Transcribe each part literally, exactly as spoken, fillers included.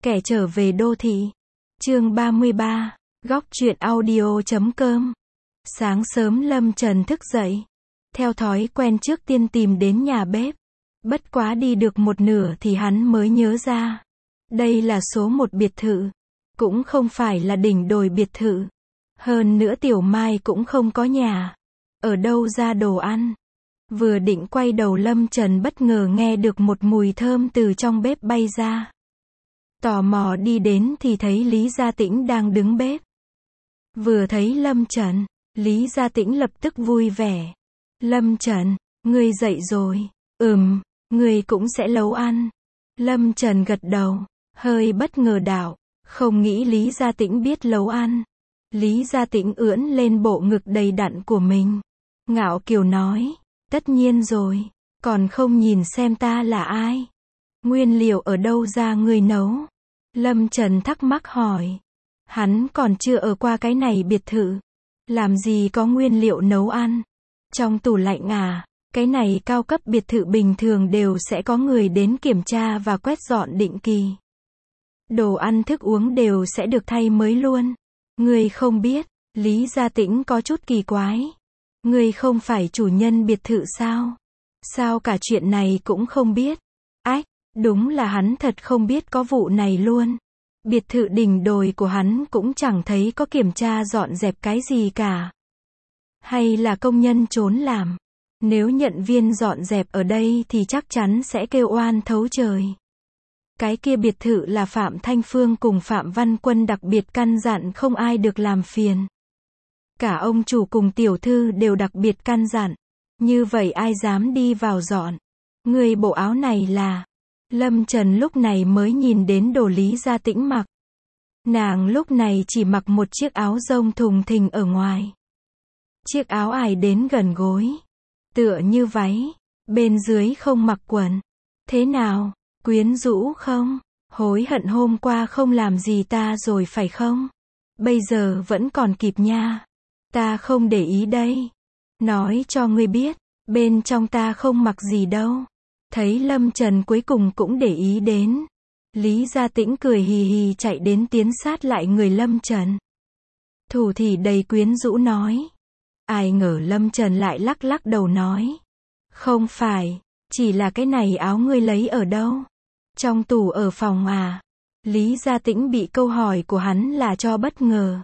Kẻ trở về đô thị. Chương ba mươi ba, góc truyện audio chấm com. Sáng sớm Lâm Trần thức dậy. Theo thói quen trước tiên tìm đến nhà bếp. Bất quá đi được một nửa thì hắn mới nhớ ra. Đây là số một biệt thự. Cũng không phải là đỉnh đồi biệt thự. Hơn nữa Tiểu Mai cũng không có nhà. Ở đâu ra đồ ăn? Vừa định quay đầu Lâm Trần bất ngờ nghe được một mùi thơm từ trong bếp bay ra. Tò mò đi đến thì thấy Lý Gia Tĩnh đang đứng bếp. Vừa thấy Lâm Trần, Lý Gia Tĩnh lập tức vui vẻ. Lâm Trần, ngươi dậy rồi. Ừm, ngươi cũng sẽ nấu ăn. Lâm Trần gật đầu, hơi bất ngờ đạo, không nghĩ Lý Gia Tĩnh biết nấu ăn. Lý Gia Tĩnh ưỡn lên bộ ngực đầy đặn của mình. Ngạo kiều nói, tất nhiên rồi, còn không nhìn xem ta là ai. Nguyên liệu ở đâu ra ngươi nấu? Lâm Trần thắc mắc hỏi. Hắn còn chưa ở qua cái này biệt thự. Làm gì có nguyên liệu nấu ăn? Trong tủ lạnh à? Cái này cao cấp biệt thự bình thường đều sẽ có người đến kiểm tra và quét dọn định kỳ. Đồ ăn thức uống đều sẽ được thay mới luôn. Ngươi không biết? Lý Gia Tĩnh có chút kỳ quái. Ngươi không phải chủ nhân biệt thự sao? Sao cả chuyện này cũng không biết? Ách, đúng là hắn thật không biết có vụ này luôn. Biệt thự đỉnh đồi của hắn cũng chẳng thấy có kiểm tra dọn dẹp cái gì cả. Hay là công nhân trốn làm? Nếu nhận viên dọn dẹp ở đây thì chắc chắn sẽ kêu oan thấu trời. Cái kia biệt thự là Phạm Thanh Phương cùng Phạm Văn Quân đặc biệt căn dặn không ai được làm phiền. Cả ông chủ cùng tiểu thư đều đặc biệt căn dặn. Như vậy ai dám đi vào dọn? Người bộ áo này là... Lâm Trần lúc này mới nhìn đến đồ Lý Gia Tĩnh mặc. Nàng lúc này chỉ mặc một chiếc áo rông thùng thình ở ngoài. Chiếc áo ải đến gần gối. Tựa như váy. Bên dưới không mặc quần. Thế nào? Quyến rũ không? Hối hận hôm qua không làm gì ta rồi phải không? Bây giờ vẫn còn kịp nha. Ta không để ý đây. Nói cho ngươi biết, bên trong ta không mặc gì đâu. Thấy Lâm Trần cuối cùng cũng để ý đến. Lý Gia Tĩnh cười hì hì chạy đến tiến sát lại người Lâm Trần. Thủ thì đầy quyến rũ nói. Ai ngờ Lâm Trần lại lắc lắc đầu nói. Không phải, chỉ là cái này áo ngươi lấy ở đâu? Trong tủ ở phòng à? Lý Gia Tĩnh bị câu hỏi của hắn là cho bất ngờ.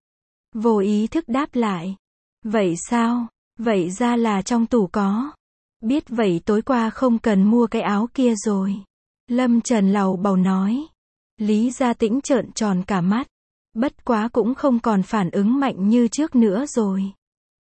Vô ý thức đáp lại. Vậy sao? Vậy ra là trong tủ có. Biết vậy tối qua không cần mua cái áo kia rồi. Lâm Trần lầu bầu nói. Lý Gia Tĩnh trợn tròn cả mắt. Bất quá cũng không còn phản ứng mạnh như trước nữa rồi.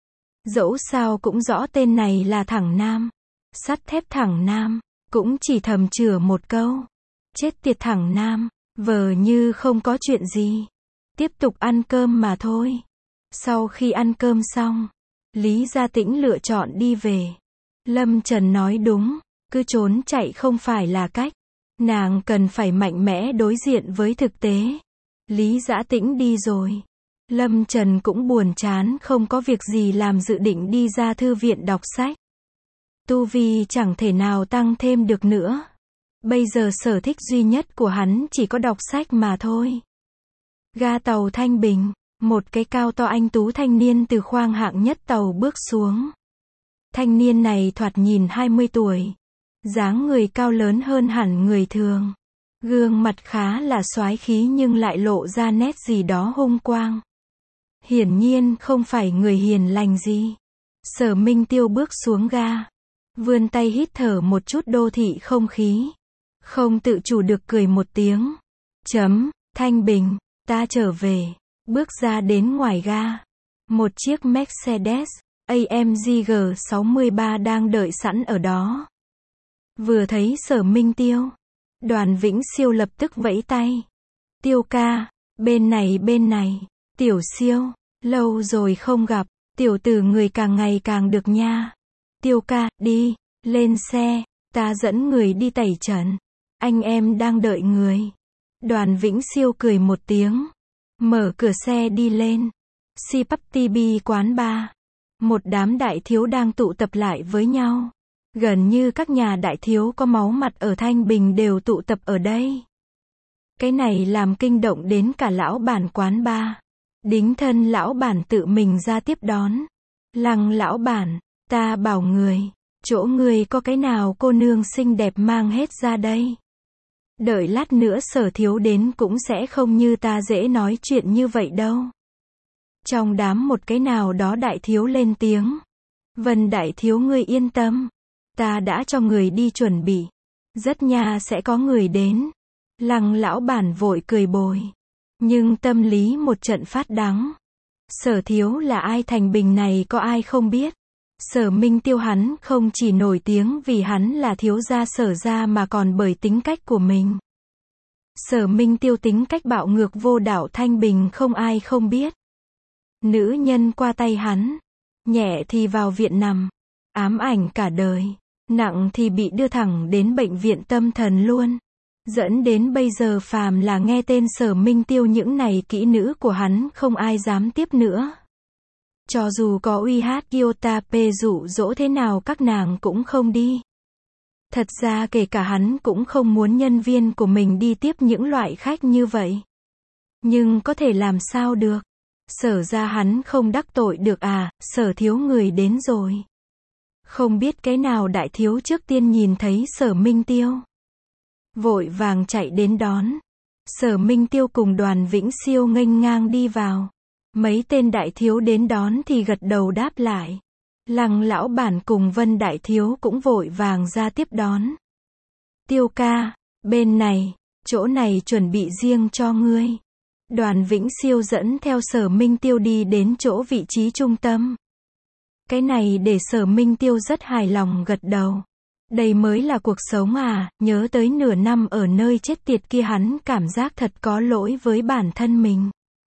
Dẫu sao cũng rõ tên này là thẳng nam. Sắt thép thẳng nam. Cũng chỉ thầm chửa một câu. Chết tiệt thẳng nam. Vờ như không có chuyện gì. Tiếp tục ăn cơm mà thôi. Sau khi ăn cơm xong, Lý Gia Tĩnh lựa chọn đi về. Lâm Trần nói đúng, cứ trốn chạy không phải là cách. Nàng cần phải mạnh mẽ đối diện với thực tế. Lý Gia Tĩnh đi rồi. Lâm Trần cũng buồn chán không có việc gì làm dự định đi ra thư viện đọc sách. Tu vi chẳng thể nào tăng thêm được nữa. Bây giờ sở thích duy nhất của hắn chỉ có đọc sách mà thôi. Ga tàu Thanh Bình. Một cái cao to anh tú thanh niên từ khoang hạng nhất tàu bước xuống. Thanh niên này thoạt nhìn hai mươi tuổi. Dáng người cao lớn hơn hẳn người thường. Gương mặt khá là soái khí nhưng lại lộ ra nét gì đó hung quang. Hiển nhiên không phải người hiền lành gì. Sở Minh Tiêu bước xuống ga. Vươn tay hít thở một chút đô thị không khí. Không tự chủ được cười một tiếng. Chấm, Thanh Bình, ta trở về. Bước ra đến ngoài ga. Một chiếc Mercedes a em giê G sáu ba đang đợi sẵn ở đó. Vừa thấy Sở Minh Tiêu, Đoàn Vĩnh Siêu lập tức vẫy tay. Tiêu ca, bên này bên này. Tiểu Siêu, lâu rồi không gặp. Tiểu tử người càng ngày càng được nha. Tiêu ca, đi, lên xe. Ta dẫn người đi tẩy trần. Anh em đang đợi người. Đoàn Vĩnh Siêu cười một tiếng. Mở cửa xe đi lên. Si Pắp Ti Bi quán bar. Một đám đại thiếu đang tụ tập lại với nhau. Gần như các nhà đại thiếu có máu mặt ở Thanh Bình đều tụ tập ở đây. Cái này làm kinh động đến cả lão bản quán bar. Đính thân lão bản tự mình ra tiếp đón. Lăng lão bản, ta bảo người, chỗ người có cái nào cô nương xinh đẹp mang hết ra đây. Đợi lát nữa Sở thiếu đến cũng sẽ không như ta dễ nói chuyện như vậy đâu. Trong đám một cái nào đó đại thiếu lên tiếng. Vân đại thiếu ngươi yên tâm. Ta đã cho người đi chuẩn bị. Rất nha sẽ có người đến. Lăng lão bản vội cười bồi. Nhưng tâm lý một trận phát đắng. Sở thiếu là ai thành Bình này có ai không biết. Sở Minh Tiêu hắn không chỉ nổi tiếng vì hắn là thiếu gia Sở gia mà còn bởi tính cách của mình. Sở Minh Tiêu tính cách bạo ngược vô đạo thanh bình không ai không biết. Nữ nhân qua tay hắn, nhẹ thì vào viện nằm, ám ảnh cả đời, nặng thì bị đưa thẳng đến bệnh viện tâm thần luôn. Dẫn đến bây giờ phàm là nghe tên Sở Minh Tiêu những này kỹ nữ của hắn không ai dám tiếp nữa. Cho dù có uy hát Kyotape dụ dỗ thế nào các nàng cũng không đi. Thật ra kể cả hắn cũng không muốn nhân viên của mình đi tiếp những loại khách như vậy. Nhưng có thể làm sao được. Sở ra hắn không đắc tội được à, Sở thiếu người đến rồi. Không biết cái nào đại thiếu trước tiên nhìn thấy Sở Minh Tiêu. Vội vàng chạy đến đón. Sở Minh Tiêu cùng Đoàn Vĩnh Siêu nghênh ngang đi vào. Mấy tên đại thiếu đến đón thì gật đầu đáp lại. Lăng lão bản cùng Vân đại thiếu cũng vội vàng ra tiếp đón. Tiêu ca, bên này, chỗ này chuẩn bị riêng cho ngươi. Đoàn Vĩnh Siêu dẫn theo Sở Minh Tiêu đi đến chỗ vị trí trung tâm. Cái này để Sở Minh Tiêu rất hài lòng gật đầu. Đây mới là cuộc sống à, nhớ tới nửa năm ở nơi chết tiệt kia hắn cảm giác thật có lỗi với bản thân mình.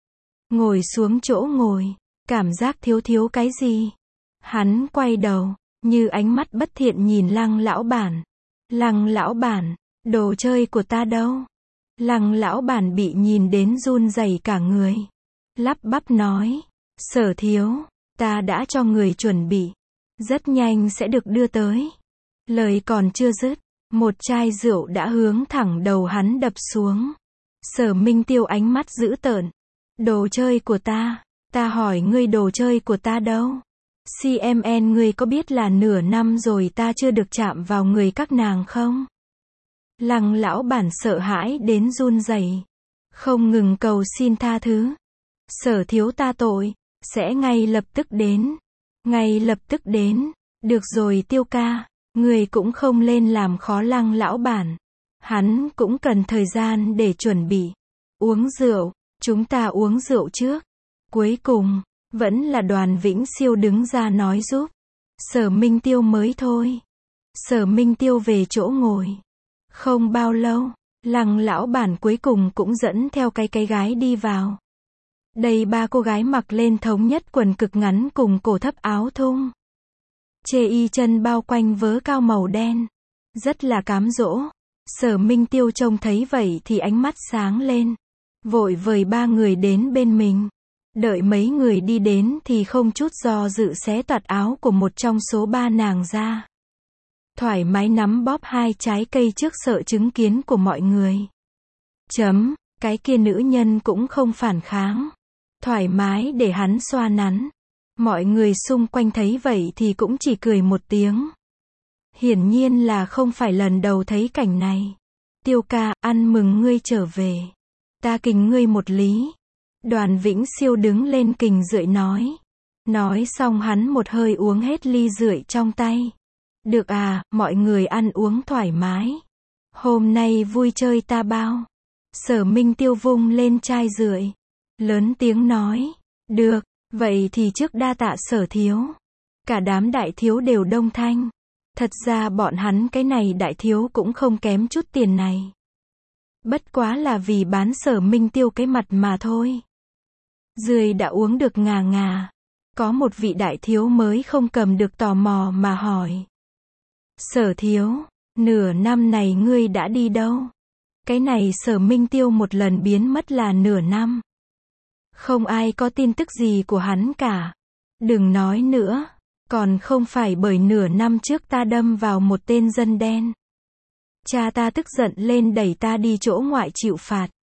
Ngồi xuống chỗ ngồi, cảm giác thiếu thiếu cái gì. Hắn quay đầu, như ánh mắt bất thiện nhìn Lăng lão bản. Lăng lão bản, đồ chơi của ta đâu? Lăng lão bản bị nhìn đến run rẩy cả người. Lắp bắp nói, Sở thiếu, ta đã cho người chuẩn bị. Rất nhanh sẽ được đưa tới. Lời còn chưa dứt, một chai rượu đã hướng thẳng đầu hắn đập xuống. Sở Minh Tiêu ánh mắt dữ tợn. Đồ chơi của ta, ta hỏi ngươi đồ chơi của ta đâu? xê em en ngươi có biết là nửa năm rồi ta chưa được chạm vào người các nàng không? Lăng lão bản sợ hãi đến run rẩy, không ngừng cầu xin tha thứ. Sở thiếu ta tội, sẽ ngay lập tức đến. Ngay lập tức đến. Được rồi Tiêu ca, người cũng không lên làm khó Lăng lão bản. Hắn cũng cần thời gian để chuẩn bị. Uống rượu, chúng ta uống rượu trước. Cuối cùng, vẫn là Đoàn Vĩnh Siêu đứng ra nói giúp. Sở Minh Tiêu mới thôi. Sở Minh Tiêu về chỗ ngồi. Không bao lâu, Lăng lão bản cuối cùng cũng dẫn theo cái cái gái đi vào. Đây ba cô gái mặc lên thống nhất quần cực ngắn cùng cổ thấp áo thun. Chê y chân bao quanh vớ cao màu đen. Rất là cám dỗ. Sở Minh Tiêu trông thấy vậy thì ánh mắt sáng lên. Vội vời ba người đến bên mình. Đợi mấy người đi đến thì không chút do dự xé toạc áo của một trong số ba nàng ra. Thoải mái nắm bóp hai trái cây trước sợ chứng kiến của mọi người. Chấm, cái kia nữ nhân cũng không phản kháng. Thoải mái để hắn xoa nắn. Mọi người xung quanh thấy vậy thì cũng chỉ cười một tiếng. Hiển nhiên là không phải lần đầu thấy cảnh này. Tiêu ca, ăn mừng ngươi trở về. Ta kình ngươi một lý. Đoàn Vĩnh Siêu đứng lên kình rượu nói. Nói xong hắn một hơi uống hết ly rượu trong tay. Được à, mọi người ăn uống thoải mái. Hôm nay vui chơi ta bao. Sở Minh Tiêu vung lên chai rượu. Lớn tiếng nói. Được, vậy thì trước đa tạ Sở thiếu. Cả đám đại thiếu đều đông thanh. Thật ra bọn hắn cái này đại thiếu cũng không kém chút tiền này. Bất quá là vì bán Sở Minh Tiêu cái mặt mà thôi. Rượu đã uống được ngà ngà. Có một vị đại thiếu mới không cầm được tò mò mà hỏi. Sở thiếu, nửa năm này ngươi đã đi đâu? Cái này Sở Minh Tiêu một lần biến mất là nửa năm. Không ai có tin tức gì của hắn cả. Đừng nói nữa. Còn không phải bởi nửa năm trước ta đâm vào một tên dân đen. Cha ta tức giận lên đẩy ta đi chỗ ngoại chịu phạt.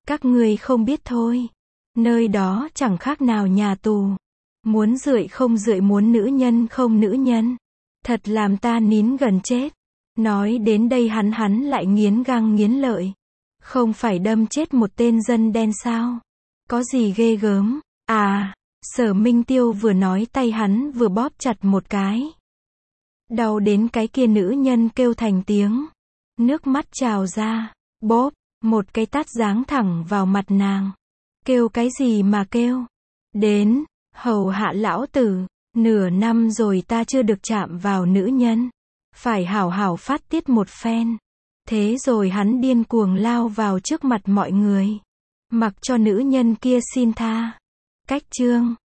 Các ngươi không biết thôi. Nơi đó chẳng khác nào nhà tù. Muốn rượi không rượi, muốn nữ nhân không nữ nhân. Thật làm ta nín gần chết. Nói đến đây hắn hắn lại nghiến răng nghiến lợi. Không phải đâm chết một tên dân đen sao? Có gì ghê gớm? À, Sở Minh Tiêu vừa nói tay hắn vừa bóp chặt một cái. Đau đến cái kia nữ nhân kêu thành tiếng. Nước mắt trào ra. Bóp, một cái tát giáng thẳng vào mặt nàng. Kêu cái gì mà kêu? Đến, hầu hạ lão tử. Nửa năm rồi ta chưa được chạm vào nữ nhân. Phải hảo hảo phát tiết một phen. Thế rồi hắn điên cuồng lao vào trước mặt mọi người. Mặc cho nữ nhân kia xin tha. Cách chương